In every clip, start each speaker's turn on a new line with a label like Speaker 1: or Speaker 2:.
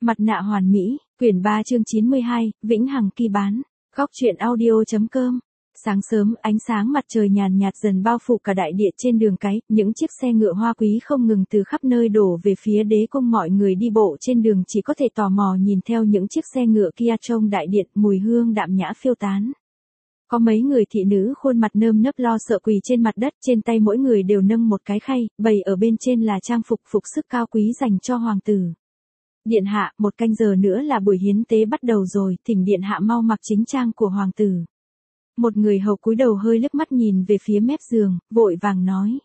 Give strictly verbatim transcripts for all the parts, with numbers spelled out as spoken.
Speaker 1: Mặt nạ hoàn mỹ, quyển ba chương chín mươi hai, Vĩnh Hằng kỳ bán. Góc truyện audio.com. Sáng sớm, ánh sáng mặt trời nhàn nhạt dần bao phủ cả đại địa trên đường cái, những chiếc xe ngựa hoa quý không ngừng từ khắp nơi đổ về phía đế cung. Mọi người đi bộ trên đường chỉ có thể tò mò nhìn theo những chiếc xe ngựa kia trong đại điện, mùi hương đạm nhã phiêu tán. Có mấy người thị nữ khuôn mặt nơm nớp lo sợ quỳ trên mặt đất, trên tay mỗi người đều nâng một cái khay, bày ở bên trên là trang phục phục sức cao quý dành cho hoàng tử. Điện hạ, một canh giờ nữa là buổi hiến tế bắt đầu rồi, thỉnh điện hạ mau mặc chính trang của hoàng tử. Một người hầu cúi đầu hơi liếc mắt nhìn về phía mép giường, vội vàng nói.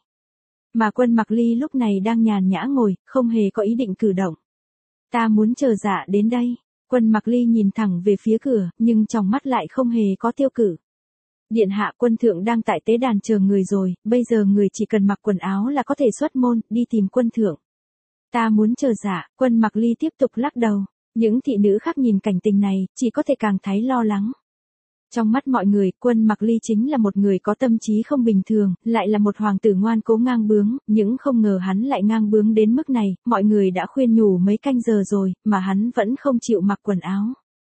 Speaker 1: Mà Quân Mặc Ly lúc này đang nhàn nhã ngồi, không hề có ý định cử động. Ta muốn chờ dạ đến đây. Quân Mặc Ly nhìn thẳng về phía cửa, nhưng trong mắt lại không hề có tiêu cử. Điện hạ, quân thượng đang tại tế đàn chờ người rồi, bây giờ người chỉ cần mặc quần áo là có thể xuất môn, đi tìm quân thượng. Ta muốn chờ dạ, Quân Mặc Ly tiếp tục lắc đầu. Những thị nữ khác nhìn cảnh tình này, chỉ có thể càng thấy lo lắng. Trong mắt mọi người, Quân Mặc Ly chính là một người có tâm trí không bình thường, lại là một hoàng tử ngoan cố ngang bướng, nhưng không ngờ hắn lại ngang bướng đến mức này. Mọi người đã khuyên nhủ mấy canh giờ rồi, mà hắn vẫn không chịu mặc quần áo.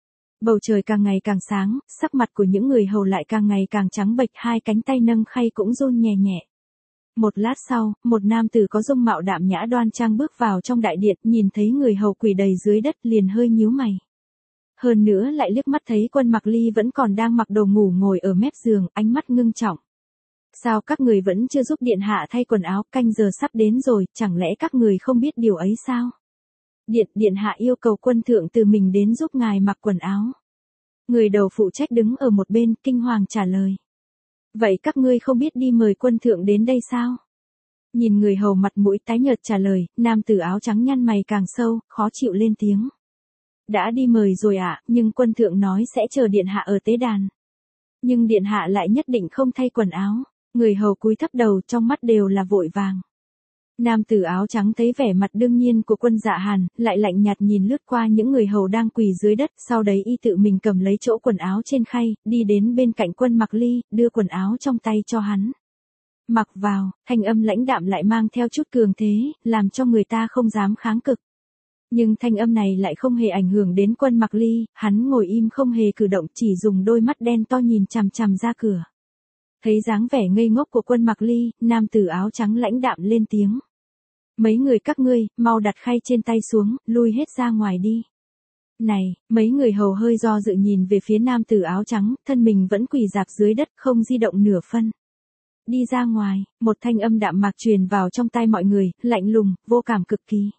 Speaker 1: Bầu trời càng ngày càng sáng, sắc mặt của những người hầu lại càng ngày càng trắng bệch, hai cánh tay nâng khay cũng run nhẹ nhẹ. Một lát sau, một nam tử có dung mạo đạm nhã đoan trang bước vào trong đại điện, nhìn thấy người hầu quỳ đầy dưới đất liền hơi nhíu mày. Hơn nữa lại liếc mắt thấy Quân Mặc Ly vẫn còn đang mặc đồ ngủ ngồi ở mép giường, ánh mắt ngưng trọng. Sao các người vẫn chưa giúp điện hạ thay quần áo, canh giờ sắp đến rồi, chẳng lẽ các người không biết điều ấy sao? Điện, điện hạ yêu cầu quân thượng từ mình đến giúp ngài mặc quần áo. Người đầu phụ trách đứng ở một bên, kinh hoàng trả lời. Vậy các ngươi không biết đi mời quân thượng đến đây sao? Nhìn người hầu mặt mũi tái nhợt trả lời, nam tử áo trắng nhăn mày càng sâu, khó chịu lên tiếng. Đã đi mời rồi ạ, à, nhưng quân thượng nói sẽ chờ điện hạ ở tế đàn. Nhưng điện hạ lại nhất định không thay quần áo. Người hầu cúi thấp đầu, trong mắt đều là vội vàng. Nam tử áo trắng thấy vẻ mặt đương nhiên của Quân Dạ Hàn, lại lạnh nhạt nhìn lướt qua những người hầu đang quỳ dưới đất, sau đấy y tự mình cầm lấy chỗ quần áo trên khay, đi đến bên cạnh Quân Mặc Ly, đưa quần áo trong tay cho hắn. Mặc vào, thanh âm lãnh đạm lại mang theo chút cường thế, làm cho người ta không dám kháng cự. Nhưng thanh âm này lại không hề ảnh hưởng đến Quân Mặc Ly, hắn ngồi im không hề cử động, chỉ dùng đôi mắt đen to nhìn chằm chằm ra cửa. Thấy dáng vẻ ngây ngốc của Quân Mặc Ly, nam tử áo trắng lãnh đạm lên tiếng. Mấy người các ngươi, mau đặt khay trên tay xuống, lui hết ra ngoài đi. Này, mấy người hầu hơi do dự nhìn về phía nam tử áo trắng, thân mình vẫn quỳ rạp dưới đất không di động nửa phân. Đi ra ngoài, một thanh âm đạm mạc truyền vào trong tai mọi người, lạnh lùng, vô cảm cực kỳ.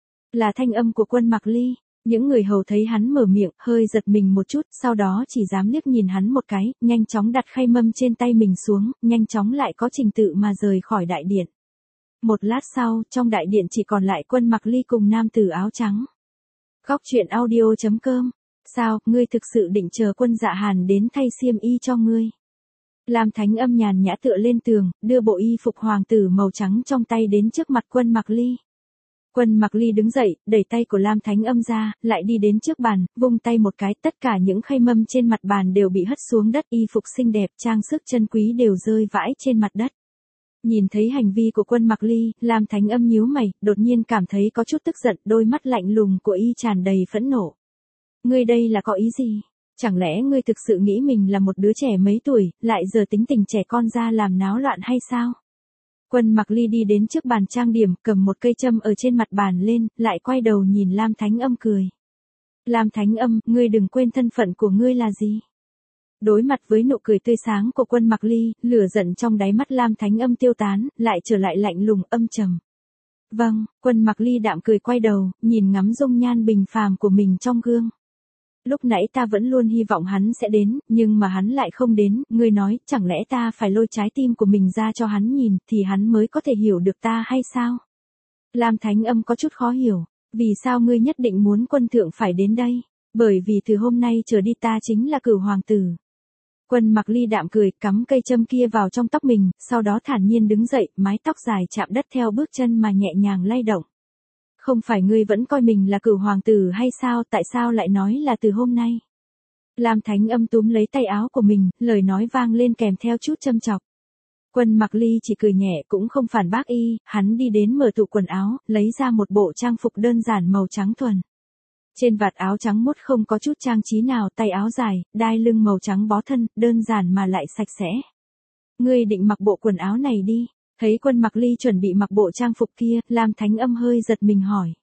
Speaker 1: Là thanh âm của Quân Mặc Ly. Những người hầu thấy hắn mở miệng, hơi giật mình một chút, sau đó chỉ dám liếc nhìn hắn một cái, nhanh chóng đặt khay mâm trên tay mình xuống, nhanh chóng lại có trình tự mà rời khỏi đại điện. Một lát sau, trong đại điện chỉ còn lại Quân Mặc Ly cùng nam tử áo trắng. Góc truyện audio.com. Sao, ngươi thực sự định chờ Quân Dạ Hàn đến thay xiêm y cho ngươi? Lam Thánh Âm nhàn nhã tựa lên tường, đưa bộ y phục hoàng tử màu trắng trong tay đến trước mặt Quân Mặc Ly. Quân Mặc Ly đứng dậy, đẩy tay của Lam Thánh Âm ra, lại đi đến trước bàn, vung tay một cái, tất cả những khay mâm trên mặt bàn đều bị hất xuống đất, y phục xinh đẹp, trang sức chân quý đều rơi vãi trên mặt đất. Nhìn thấy hành vi của Quân Mặc Ly, Lam Thánh Âm nhíu mày, đột nhiên cảm thấy có chút tức giận, đôi mắt lạnh lùng của y tràn đầy phẫn nộ. Ngươi đây là có ý gì? Chẳng lẽ ngươi thực sự nghĩ mình là một đứa trẻ mấy tuổi, lại giờ tính tình trẻ con ra làm náo loạn hay sao? Quân Mặc Ly đi đến trước bàn trang điểm, cầm một cây châm ở trên mặt bàn lên, lại quay đầu nhìn Lam Thánh Âm cười. Lam Thánh Âm, ngươi đừng quên thân phận của ngươi là gì? Đối mặt với nụ cười tươi sáng của Quân Mặc Ly, lửa giận trong đáy mắt Lam Thánh Âm tiêu tán, lại trở lại lạnh lùng âm trầm. Vâng, Quân Mặc Ly đạm cười quay đầu, nhìn ngắm dung nhan bình phàm của mình trong gương. Lúc nãy ta vẫn luôn hy vọng hắn sẽ đến, nhưng mà hắn lại không đến, ngươi nói, chẳng lẽ ta phải lôi trái tim của mình ra cho hắn nhìn, thì hắn mới có thể hiểu được ta hay sao? Lam Thánh Âm có chút khó hiểu, vì sao ngươi nhất định muốn quân thượng phải đến đây? Bởi vì từ hôm nay trở đi ta chính là cửu hoàng tử. Quân Mặc Ly đạm cười, cắm cây châm kia vào trong tóc mình, sau đó thản nhiên đứng dậy, mái tóc dài chạm đất theo bước chân mà nhẹ nhàng lay động. Không phải ngươi vẫn coi mình là cửu hoàng tử hay sao, tại sao lại nói là từ hôm nay? Lam Thánh Âm túm lấy tay áo của mình, lời nói vang lên kèm theo chút châm chọc. Quân Mặc Ly chỉ cười nhẹ cũng không phản bác y, hắn đi đến mở tủ quần áo, lấy ra một bộ trang phục đơn giản màu trắng thuần. Trên vạt áo trắng muốt không có chút trang trí nào, tay áo dài, đai lưng màu trắng bó thân, đơn giản mà lại sạch sẽ. Ngươi định mặc bộ quần áo này đi. Thấy Quân Mặc Ly chuẩn bị mặc bộ trang phục kia, Lam Thánh Âm hơi giật mình hỏi.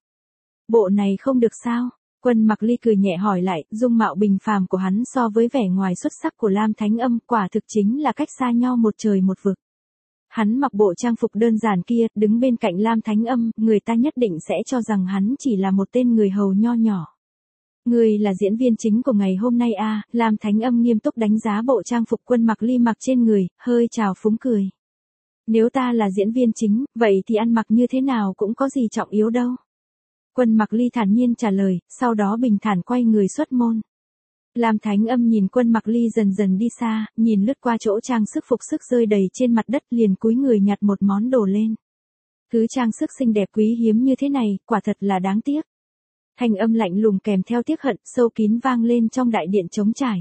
Speaker 1: Bộ này không được sao? Quân Mặc Ly cười nhẹ hỏi lại, dung mạo bình phàm của hắn so với vẻ ngoài xuất sắc của Lam Thánh Âm quả thực chính là cách xa nhau một trời một vực. Hắn mặc bộ trang phục đơn giản kia, đứng bên cạnh Lam Thánh Âm, người ta nhất định sẽ cho rằng hắn chỉ là một tên người hầu nho nhỏ. Ngươi là diễn viên chính của ngày hôm nay à? Lam Thánh Âm nghiêm túc đánh giá bộ trang phục Quân Mặc Ly mặc trên người, hơi trào phúng cười. Nếu ta là diễn viên chính, vậy thì ăn mặc như thế nào cũng có gì trọng yếu đâu. Quân Mặc Ly thản nhiên trả lời, sau đó bình thản quay người xuất môn. Lam Thánh Âm nhìn Quân Mặc Ly dần dần đi xa, nhìn lướt qua chỗ trang sức phục sức rơi đầy trên mặt đất liền cúi người nhặt một món đồ lên. Thứ trang sức xinh đẹp quý hiếm như thế này, quả thật là đáng tiếc. Thanh âm lạnh lùng kèm theo tiếc hận, sâu kín vang lên trong đại điện trống trải.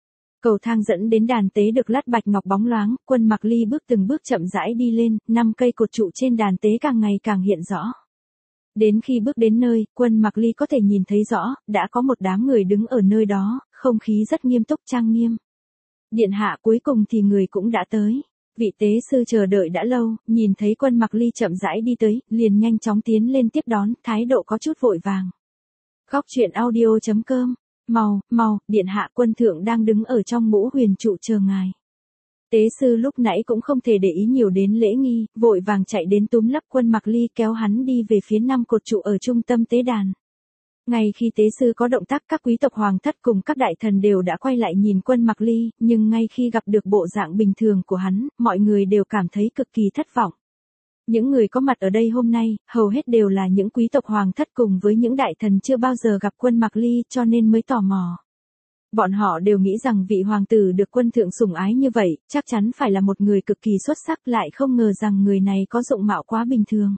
Speaker 1: Cầu thang dẫn đến đàn tế được lát bạch ngọc bóng loáng, Quân Mặc Ly bước từng bước chậm rãi đi lên, năm cây cột trụ trên đàn tế càng ngày càng hiện rõ. Đến khi bước đến nơi, Quân Mặc Ly có thể nhìn thấy rõ, đã có một đám người đứng ở nơi đó, không khí rất nghiêm túc trang nghiêm. Điện hạ, cuối cùng thì người cũng đã tới. Vị tế sư chờ đợi đã lâu, nhìn thấy Quân Mặc Ly chậm rãi đi tới, liền nhanh chóng tiến lên tiếp đón, thái độ có chút vội vàng. Góc truyện audio chấm com. Mau, mau, điện hạ, quân thượng đang đứng ở trong Ngũ Huyền trụ chờ ngài. Tế sư lúc nãy cũng không thể để ý nhiều đến lễ nghi, vội vàng chạy đến túm lắc Quân Mặc Ly kéo hắn đi về phía năm cột trụ ở trung tâm tế đàn. Ngay khi tế sư có động tác, các quý tộc hoàng thất cùng các đại thần đều đã quay lại nhìn Quân Mặc Ly, nhưng ngay khi gặp được bộ dạng bình thường của hắn, mọi người đều cảm thấy cực kỳ thất vọng. Những người có mặt ở đây hôm nay, hầu hết đều là những quý tộc hoàng thất cùng với những đại thần chưa bao giờ gặp Quân Mặc Ly cho nên mới tò mò. Bọn họ đều nghĩ rằng vị hoàng tử được quân thượng sủng ái như vậy, chắc chắn phải là một người cực kỳ xuất sắc, lại không ngờ rằng người này có dụng mạo quá bình thường.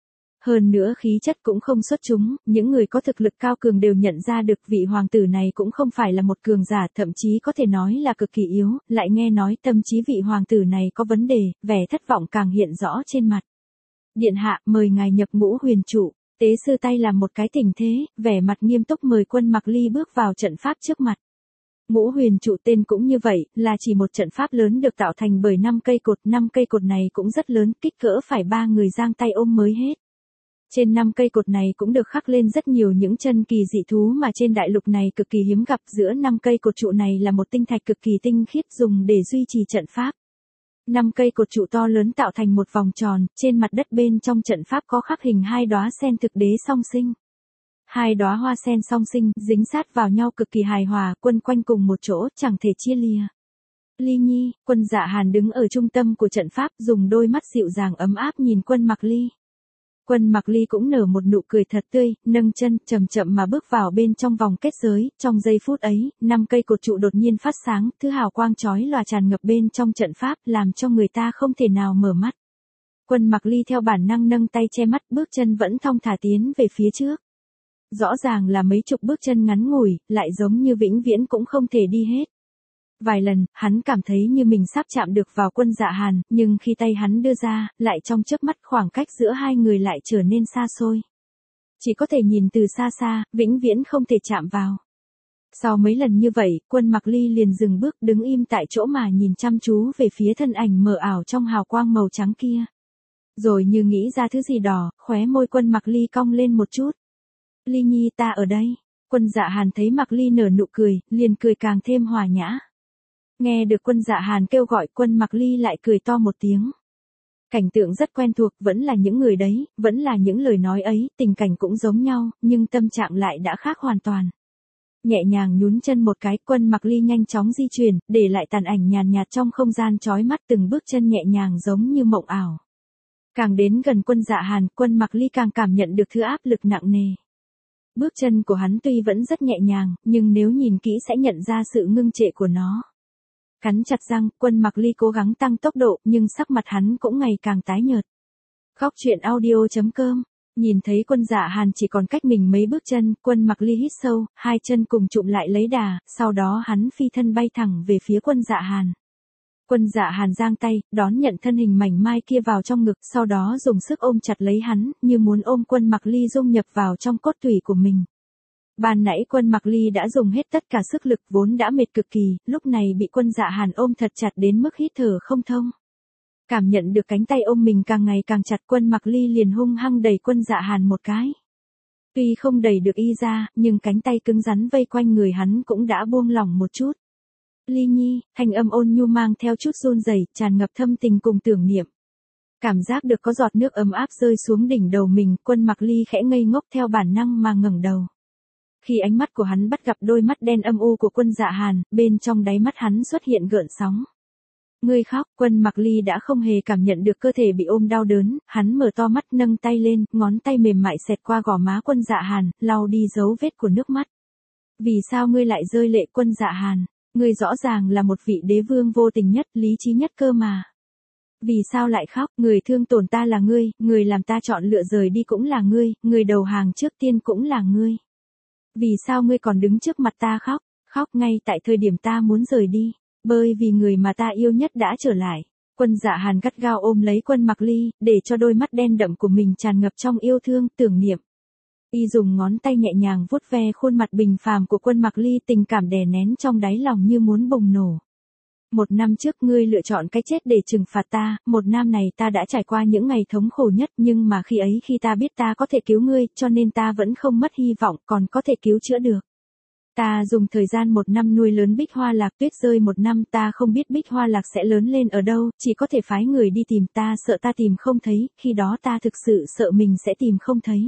Speaker 1: Hơn nữa khí chất cũng không xuất chúng, những người có thực lực cao cường đều nhận ra được vị hoàng tử này cũng không phải là một cường giả, thậm chí có thể nói là cực kỳ yếu, lại nghe nói tâm trí vị hoàng tử này có vấn đề, vẻ thất vọng càng hiện rõ trên mặt. Điện hạ, mời ngài nhập Ngũ Huyền trụ. Tế sư tay làm một cái tình thế, vẻ mặt nghiêm túc mời Quân Mặc Ly bước vào trận pháp trước mặt. Ngũ Huyền trụ tên cũng như vậy, là chỉ một trận pháp lớn được tạo thành bởi năm cây cột, năm cây cột này cũng rất lớn, kích cỡ phải ba người giang tay ôm mới hết. Trên năm cây cột này cũng được khắc lên rất nhiều những chân kỳ dị thú mà trên đại lục này cực kỳ hiếm gặp, giữa năm cây cột trụ này là một tinh thạch cực kỳ tinh khiết dùng để duy trì trận pháp. Năm cây cột trụ to lớn tạo thành một vòng tròn, trên mặt đất bên trong trận pháp có khắc hình hai đóa sen thực đế song sinh. Hai đóa hoa sen song sinh, dính sát vào nhau cực kỳ hài hòa, quân quanh cùng một chỗ, chẳng thể chia lìa. Ly Nhi, Quân Dạ Hàn đứng ở trung tâm của trận pháp, dùng đôi mắt dịu dàng ấm áp nhìn Quân Mặc Ly. Quân Mặc Ly cũng nở một nụ cười thật tươi, nâng chân, chậm chậm mà bước vào bên trong vòng kết giới, trong giây phút ấy, năm cây cột trụ đột nhiên phát sáng, thứ hào quang chói lòa tràn ngập bên trong trận pháp, làm cho người ta không thể nào mở mắt. Quân Mặc Ly theo bản năng nâng tay che mắt, bước chân vẫn thong thả tiến về phía trước. Rõ ràng là mấy chục bước chân ngắn ngủi, lại giống như vĩnh viễn cũng không thể đi hết. Vài lần, hắn cảm thấy như mình sắp chạm được vào Quân Dạ Hàn, nhưng khi tay hắn đưa ra, lại trong chớp mắt khoảng cách giữa hai người lại trở nên xa xôi. Chỉ có thể nhìn từ xa xa, vĩnh viễn không thể chạm vào. Sau mấy lần như vậy, Quân Mặc Ly liền dừng bước đứng im tại chỗ mà nhìn chăm chú về phía thân ảnh mờ ảo trong hào quang màu trắng kia. Rồi như nghĩ ra thứ gì đó, khóe môi Quân Mặc Ly cong lên một chút. Ly Nhi, ta ở đây. Quân Dạ Hàn thấy Mặc Ly nở nụ cười, liền cười càng thêm hòa nhã. Nghe được Quân Dạ Hàn kêu gọi, Quân Mặc Ly lại cười to một tiếng. Cảnh tượng rất quen thuộc, vẫn là những người đấy, vẫn là những lời nói ấy, tình cảnh cũng giống nhau, nhưng tâm trạng lại đã khác hoàn toàn. Nhẹ nhàng nhún chân một cái, Quân Mặc Ly nhanh chóng di chuyển, để lại tàn ảnh nhàn nhạt trong không gian chói mắt, từng bước chân nhẹ nhàng giống như mộng ảo. Càng đến gần Quân Dạ Hàn, Quân Mặc Ly càng cảm nhận được thứ áp lực nặng nề. Bước chân của hắn tuy vẫn rất nhẹ nhàng, nhưng nếu nhìn kỹ sẽ nhận ra sự ngưng trệ của nó. Cắn chặt răng, Quân Mặc Ly cố gắng tăng tốc độ, nhưng sắc mặt hắn cũng ngày càng tái nhợt. Góc truyện audio chấm com. Nhìn thấy Quân Dạ Hàn chỉ còn cách mình mấy bước chân, Quân Mặc Ly hít sâu, hai chân cùng chụm lại lấy đà, sau đó hắn phi thân bay thẳng về phía Quân Dạ Hàn. Quân Dạ Hàn giang tay, đón nhận thân hình mảnh mai kia vào trong ngực, sau đó dùng sức ôm chặt lấy hắn, như muốn ôm Quân Mặc Ly dung nhập vào trong cốt tủy của mình. Ban nãy Quân Mặc Ly đã dùng hết tất cả sức lực vốn đã mệt cực kỳ, lúc này bị Quân Dạ Hàn ôm thật chặt đến mức hít thở không thông. Cảm nhận được cánh tay ôm mình càng ngày càng chặt, Quân Mặc Ly liền hung hăng đẩy Quân Dạ Hàn một cái. Tuy không đẩy được y ra, nhưng cánh tay cứng rắn vây quanh người hắn cũng đã buông lỏng một chút. Ly Nhi, thanh âm ôn nhu mang theo chút run rẩy, tràn ngập thâm tình cùng tưởng niệm. Cảm giác được có giọt nước ấm áp rơi xuống đỉnh đầu mình, Quân Mặc Ly khẽ ngây ngốc theo bản năng mà ngẩng đầu. Khi ánh mắt của hắn bắt gặp đôi mắt đen âm u của Quân Dạ Hàn, bên trong đáy mắt hắn xuất hiện gợn sóng. Ngươi khóc, Quân Mặc Ly đã không hề cảm nhận được cơ thể bị ôm đau đớn, hắn mở to mắt nâng tay lên, ngón tay mềm mại xẹt qua gò má Quân Dạ Hàn, lau đi dấu vết của nước mắt. Vì sao ngươi lại rơi lệ Quân Dạ Hàn? Ngươi rõ ràng là một vị đế vương vô tình nhất, lý trí nhất cơ mà. Vì sao lại khóc? Người thương tổn ta là ngươi, người làm ta chọn lựa rời đi cũng là ngươi, người đầu hàng trước tiên cũng là ngươi. Vì sao ngươi còn đứng trước mặt ta khóc? Khóc ngay tại thời điểm ta muốn rời đi. Bởi vì người mà ta yêu nhất đã trở lại. Quân Dạ Hàn gắt gao ôm lấy Quân Mặc Ly, để cho đôi mắt đen đậm của mình tràn ngập trong yêu thương, tưởng niệm. Y dùng ngón tay nhẹ nhàng vuốt ve khuôn mặt bình phàm của Quân Mặc Ly, tình cảm đè nén trong đáy lòng như muốn bùng nổ. Một năm trước ngươi lựa chọn cái chết để trừng phạt ta, một năm này ta đã trải qua những ngày thống khổ nhất, nhưng mà khi ấy khi ta biết ta có thể cứu ngươi, cho nên ta vẫn không mất hy vọng, còn có thể cứu chữa được. Ta dùng thời gian một năm nuôi lớn Bích Hoa Lạc, tuyết rơi một năm, ta không biết Bích Hoa Lạc sẽ lớn lên ở đâu, chỉ có thể phái người đi tìm, ta sợ ta tìm không thấy, khi đó ta thực sự sợ mình sẽ tìm không thấy.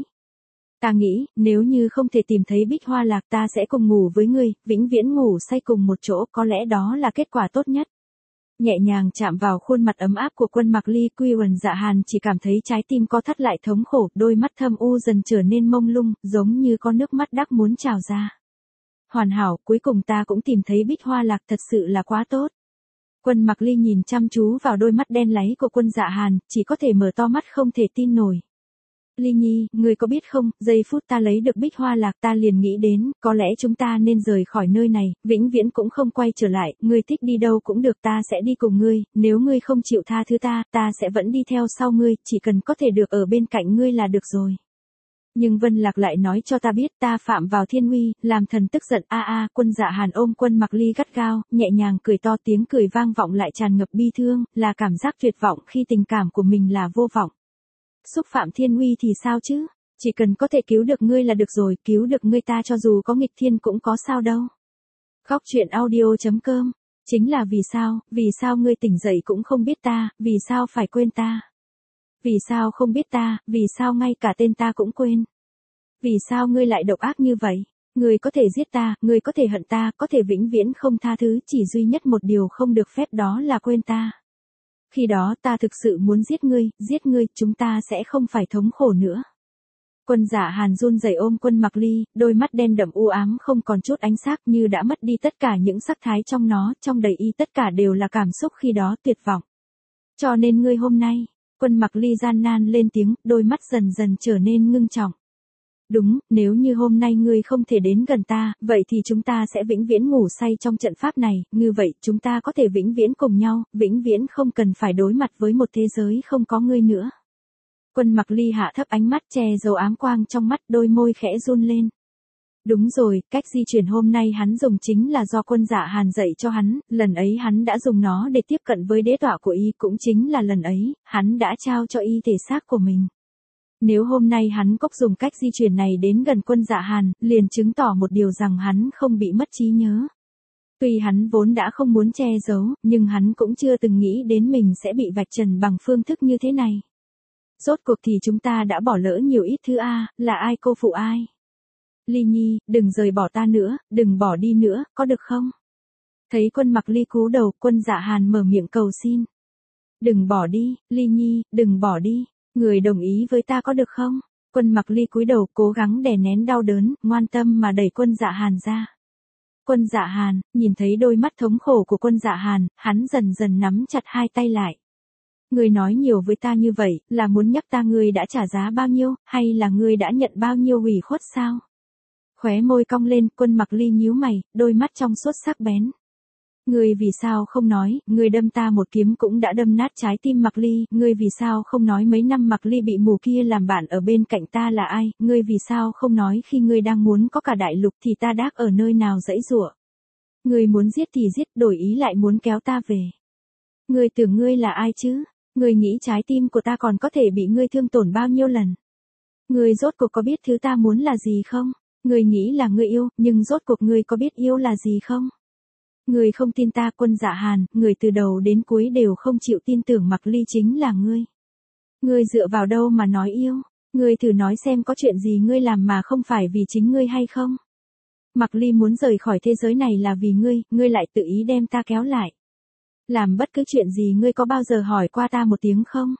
Speaker 1: Ta nghĩ, nếu như không thể tìm thấy Bích Hoa Lạc ta sẽ cùng ngủ với ngươi, vĩnh viễn ngủ say cùng một chỗ, có lẽ đó là kết quả tốt nhất. Nhẹ nhàng chạm vào khuôn mặt ấm áp của Quân Mặc Ly, Quân Dạ Hàn chỉ cảm thấy trái tim co thắt lại thống khổ, đôi mắt thâm u dần trở nên mông lung, giống như có nước mắt đắc muốn trào ra. Hoàn hảo, cuối cùng ta cũng tìm thấy Bích Hoa Lạc, thật sự là quá tốt. Quân Mặc Ly nhìn chăm chú vào đôi mắt đen láy của Quân Dạ Hàn, chỉ có thể mở to mắt không thể tin nổi. Ly Nhi, ngươi có biết không, giây phút ta lấy được Bích Hoa Lạc ta liền nghĩ đến, có lẽ chúng ta nên rời khỏi nơi này, vĩnh viễn cũng không quay trở lại, ngươi thích đi đâu cũng được, ta sẽ đi cùng ngươi, nếu ngươi không chịu tha thứ ta, ta sẽ vẫn đi theo sau ngươi, chỉ cần có thể được ở bên cạnh ngươi là được rồi. Nhưng Vân Lạc lại nói cho ta biết ta phạm vào thiên uy, làm thần tức giận. A a, Quân Dạ Hàn ôm Quân Mặc Ly gắt gao, nhẹ nhàng cười to, tiếng cười vang vọng lại tràn ngập bi thương, là cảm giác tuyệt vọng khi tình cảm của mình là vô vọng. Xúc phạm thiên uy thì sao chứ? Chỉ cần có thể cứu được ngươi là được rồi, cứu được ngươi ta cho dù có nghịch thiên cũng có sao đâu. Khóc chuyện audio chấm com. Chính là vì sao, vì sao ngươi tỉnh dậy cũng không biết ta, vì sao phải quên ta? Vì sao không biết ta, vì sao ngay cả tên ta cũng quên? Vì sao ngươi lại độc ác như vậy? Ngươi có thể giết ta, ngươi có thể hận ta, có thể vĩnh viễn không tha thứ, chỉ duy nhất một điều không được phép đó là quên ta. Khi đó ta thực sự muốn giết ngươi, giết ngươi, chúng ta sẽ không phải thống khổ nữa. Quân Dạ Hàn run rẩy ôm Quân Mặc Ly, đôi mắt đen đậm u ám không còn chút ánh sắc, như đã mất đi tất cả những sắc thái trong nó, trong đầy y tất cả đều là cảm xúc khi đó, tuyệt vọng. Cho nên ngươi hôm nay, Quân Mặc Ly gian nan lên tiếng, đôi mắt dần dần trở nên ngưng trọng. Đúng, nếu như hôm nay ngươi không thể đến gần ta, vậy thì chúng ta sẽ vĩnh viễn ngủ say trong trận pháp này, như vậy chúng ta có thể vĩnh viễn cùng nhau, vĩnh viễn không cần phải đối mặt với một thế giới không có ngươi nữa. Quân Mặc Ly hạ thấp ánh mắt, che giấu ám quang trong mắt, đôi môi khẽ run lên. Đúng rồi, cách di chuyển hôm nay hắn dùng chính là do Quân Dạ Hàn dạy cho hắn, lần ấy hắn đã dùng nó để tiếp cận với đế tọa của y, cũng chính là lần ấy, hắn đã trao cho y thể xác của mình. Nếu hôm nay hắn cốc dùng cách di chuyển này đến gần Quân Dạ Hàn, liền chứng tỏ một điều rằng hắn không bị mất trí nhớ. Tuy hắn vốn đã không muốn che giấu, nhưng hắn cũng chưa từng nghĩ đến mình sẽ bị vạch trần bằng phương thức như thế này. Rốt cuộc thì chúng ta đã bỏ lỡ nhiều ít thứ a, là ai cô phụ ai? Ly Nhi, đừng rời bỏ ta nữa, đừng bỏ đi nữa, có được không? Thấy Quân Mặc Ly cúi đầu, Quân Dạ Hàn mở miệng cầu xin. Đừng bỏ đi, Ly Nhi, đừng bỏ đi. Người đồng ý với ta có được không? Quân Mặc Ly cúi đầu cố gắng đè nén đau đớn, ngoan tâm mà đẩy Quân Dạ Hàn ra. Quân Dạ Hàn, nhìn thấy đôi mắt thống khổ của Quân Dạ Hàn, hắn dần dần nắm chặt hai tay lại. Ngươi nói nhiều với ta như vậy, là muốn nhắc ta ngươi đã trả giá bao nhiêu, hay là ngươi đã nhận bao nhiêu ủy khuất sao? Khóe môi cong lên, Quân Mặc Ly nhíu mày, đôi mắt trong suốt sắc bén. Ngươi vì sao không nói, ngươi đâm ta một kiếm cũng đã đâm nát trái tim Mạc Ly, ngươi vì sao không nói mấy năm Mạc Ly bị mù kia làm bạn ở bên cạnh ta là ai, ngươi vì sao không nói khi ngươi đang muốn có cả đại lục thì ta đác ở nơi nào dãy giụa. Ngươi muốn giết thì giết, đổi ý lại muốn kéo ta về. Ngươi tưởng ngươi là ai chứ? Ngươi nghĩ trái tim của ta còn có thể bị ngươi thương tổn bao nhiêu lần? Ngươi rốt cuộc có biết thứ ta muốn là gì không? Ngươi nghĩ là ngươi yêu, nhưng rốt cuộc ngươi có biết yêu là gì không? Ngươi không tin ta, Quân Dạ Hàn, người từ đầu đến cuối đều không chịu tin tưởng Mạc Ly chính là ngươi. Ngươi dựa vào đâu mà nói yêu? Ngươi thử nói xem có chuyện gì ngươi làm mà không phải vì chính ngươi hay không? Mạc Ly muốn rời khỏi thế giới này là vì ngươi, ngươi lại tự ý đem ta kéo lại. Làm bất cứ chuyện gì ngươi có bao giờ hỏi qua ta một tiếng không?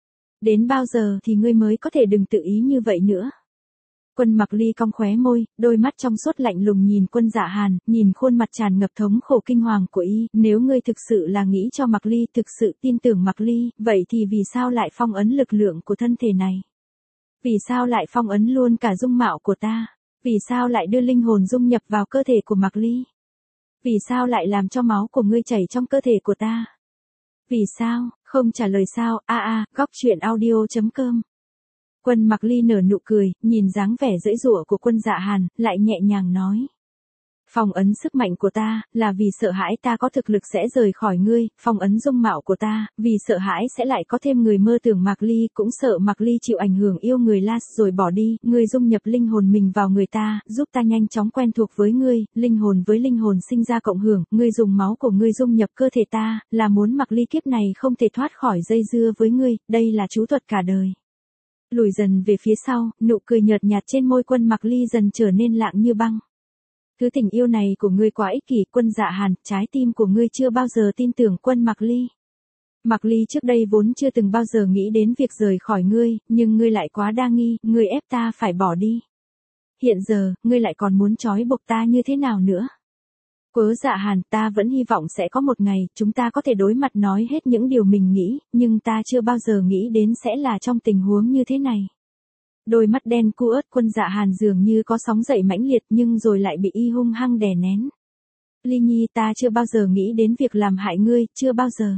Speaker 1: Đến bao giờ thì ngươi mới có thể đừng tự ý như vậy nữa? Quân Mạc Ly cong khóe môi, đôi mắt trong suốt lạnh lùng nhìn Quân Dạ Hàn, nhìn khuôn mặt tràn ngập thống khổ kinh hoàng của y, nếu ngươi thực sự là nghĩ cho Mạc Ly, thực sự tin tưởng Mạc Ly, vậy thì vì sao lại phong ấn lực lượng của thân thể này? Vì sao lại phong ấn luôn cả dung mạo của ta? Vì sao lại đưa linh hồn dung nhập vào cơ thể của Mạc Ly? Vì sao lại làm cho máu của ngươi chảy trong cơ thể của ta? Vì sao, không trả lời sao, a a, góc truyện audio chấm com. Quân Mạc Ly nở nụ cười, nhìn dáng vẻ giãy giụa của Quân Dạ Hàn, lại nhẹ nhàng nói. Phong ấn sức mạnh của ta, là vì sợ hãi ta có thực lực sẽ rời khỏi ngươi, phong ấn dung mạo của ta, vì sợ hãi sẽ lại có thêm người mơ tưởng Mạc Ly, cũng sợ Mạc Ly chịu ảnh hưởng yêu người Las rồi bỏ đi, ngươi dung nhập linh hồn mình vào người ta, giúp ta nhanh chóng quen thuộc với ngươi, linh hồn với linh hồn sinh ra cộng hưởng, ngươi dùng máu của ngươi dung nhập cơ thể ta, là muốn Mạc Ly kiếp này không thể thoát khỏi dây dưa với ngươi, đây là chú thuật cả đời. Lùi dần về phía sau, nụ cười nhợt nhạt trên môi Quân Mạc Ly dần trở nên lặng như băng. Thứ tình yêu này của ngươi quá ích kỷ, Quân Dạ Hàn, trái tim của ngươi chưa bao giờ tin tưởng Quân Mạc Ly. Mạc Ly trước đây vốn chưa từng bao giờ nghĩ đến việc rời khỏi ngươi, nhưng ngươi lại quá đa nghi, ngươi ép ta phải bỏ đi. Hiện giờ, ngươi lại còn muốn trói buộc ta như thế nào nữa? Quớ Dạ Hàn, ta vẫn hy vọng sẽ có một ngày, chúng ta có thể đối mặt nói hết những điều mình nghĩ, nhưng ta chưa bao giờ nghĩ đến sẽ là trong tình huống như thế này. Đôi mắt đen cu ớt Quân Dạ Hàn dường như có sóng dậy mãnh liệt nhưng rồi lại bị y hung hăng đè nén. Ly Nhi, ta chưa bao giờ nghĩ đến việc làm hại ngươi, chưa bao giờ.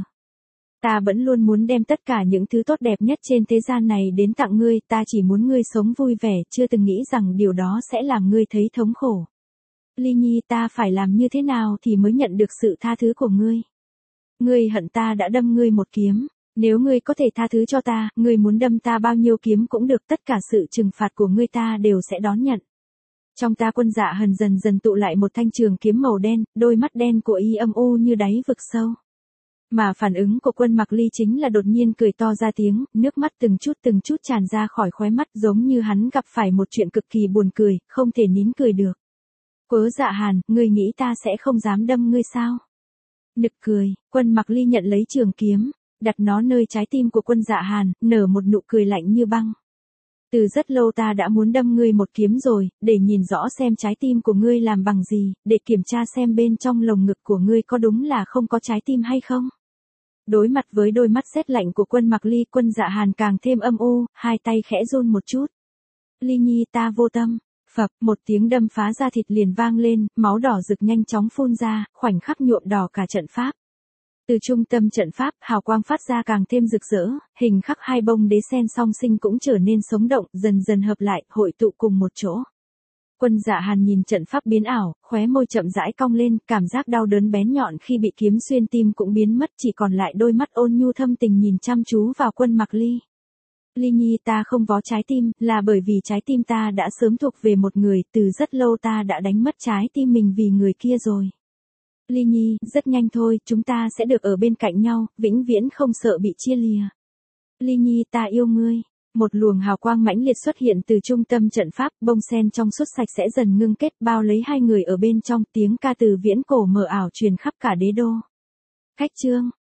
Speaker 1: Ta vẫn luôn muốn đem tất cả những thứ tốt đẹp nhất trên thế gian này đến tặng ngươi, ta chỉ muốn ngươi sống vui vẻ, chưa từng nghĩ rằng điều đó sẽ làm ngươi thấy thống khổ. Ly Nhi, ta phải làm như thế nào thì mới nhận được sự tha thứ của ngươi? Ngươi hận ta đã đâm ngươi một kiếm. Nếu ngươi có thể tha thứ cho ta, ngươi muốn đâm ta bao nhiêu kiếm cũng được, tất cả sự trừng phạt của ngươi ta đều sẽ đón nhận. Trong ta Quân Dạ Hàn dần dần tụ lại một thanh trường kiếm màu đen, đôi mắt đen của y âm u như đáy vực sâu. Mà phản ứng của Quân Mạc Ly chính là đột nhiên cười to ra tiếng, nước mắt từng chút từng chút tràn ra khỏi khóe mắt giống như hắn gặp phải một chuyện cực kỳ buồn cười, không thể nín cười được. Quớ Dạ Hàn, ngươi nghĩ ta sẽ không dám đâm ngươi sao? Nực cười, Quân Mạc Ly nhận lấy trường kiếm, đặt nó nơi trái tim của Quân Dạ Hàn, nở một nụ cười lạnh như băng. Từ rất lâu ta đã muốn đâm ngươi một kiếm rồi, để nhìn rõ xem trái tim của ngươi làm bằng gì, để kiểm tra xem bên trong lồng ngực của ngươi có đúng là không có trái tim hay không. Đối mặt với đôi mắt sét lạnh của Quân Mạc Ly, Quân Dạ Hàn càng thêm âm u, hai tay khẽ run một chút. Ly Nhi, ta vô tâm. Phập, một tiếng đâm phá da thịt liền vang lên, máu đỏ rực nhanh chóng phun ra, khoảnh khắc nhuộm đỏ cả trận pháp. Từ trung tâm trận pháp, hào quang phát ra càng thêm rực rỡ, hình khắc hai bông đế sen song sinh cũng trở nên sống động, dần dần hợp lại, hội tụ cùng một chỗ. Quân Dạ Hàn nhìn trận pháp biến ảo, khóe môi chậm rãi cong lên, cảm giác đau đớn bén nhọn khi bị kiếm xuyên tim cũng biến mất, chỉ còn lại đôi mắt ôn nhu thâm tình nhìn chăm chú vào Quân Mạc Ly. Ly Nhi, ta không có trái tim, là bởi vì trái tim ta đã sớm thuộc về một người, từ rất lâu ta đã đánh mất trái tim mình vì người kia rồi. Ly Nhi, rất nhanh thôi, chúng ta sẽ được ở bên cạnh nhau, vĩnh viễn không sợ bị chia lìa. Ly Nhi, ta yêu ngươi. Một luồng hào quang mãnh liệt xuất hiện từ trung tâm trận pháp, bông sen trong suốt sạch sẽ dần ngưng kết bao lấy hai người ở bên trong, tiếng ca từ viễn cổ mờ ảo truyền khắp cả đế đô. Khách chương.